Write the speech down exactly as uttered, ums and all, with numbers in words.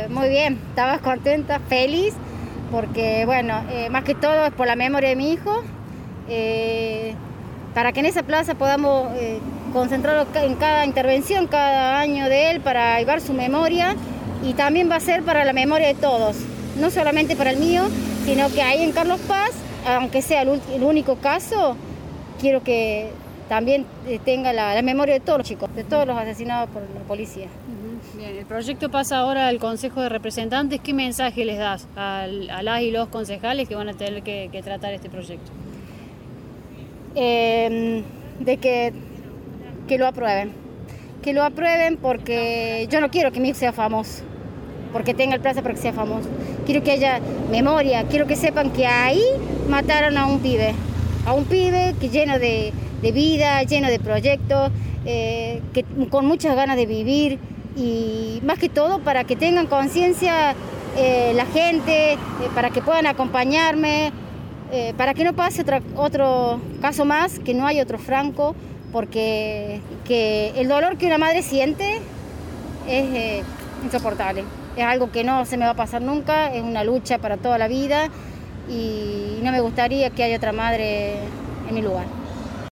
muy bien, estaba contenta, feliz, porque bueno, eh, más que todo es por la memoria de mi hijo, eh, para que en esa plaza podamos eh, concentrarnos en cada intervención, cada año de él, para llevar su memoria, y también va a ser para la memoria de todos, no solamente para el mío, sino que ahí en Carlos Paz, aunque sea el, el único caso, quiero que también tenga la, la memoria de todos los chicos, de todos los asesinados por la policía. Bien, el proyecto pasa ahora al Consejo de Representantes. ¿Qué mensaje les das a, a las y los concejales que van a tener que, que tratar este proyecto? Eh, de que, que lo aprueben, que lo aprueben porque yo no quiero que mi hijo sea famoso, porque tenga el plaza para que sea famoso. Quiero que haya memoria, quiero que sepan que ahí mataron a un pibe, a un pibe que lleno de, de vida, lleno de proyectos, eh, que, con muchas ganas de vivir, y más que todo para que tengan conciencia eh, la gente, eh, para que puedan acompañarme, eh, para que no pase otra, otro caso más, que no hay otro Franco, porque que el dolor que una madre siente es eh, insoportable. Es algo que no se me va a pasar nunca, es una lucha para toda la vida y no me gustaría que haya otra madre en mi lugar.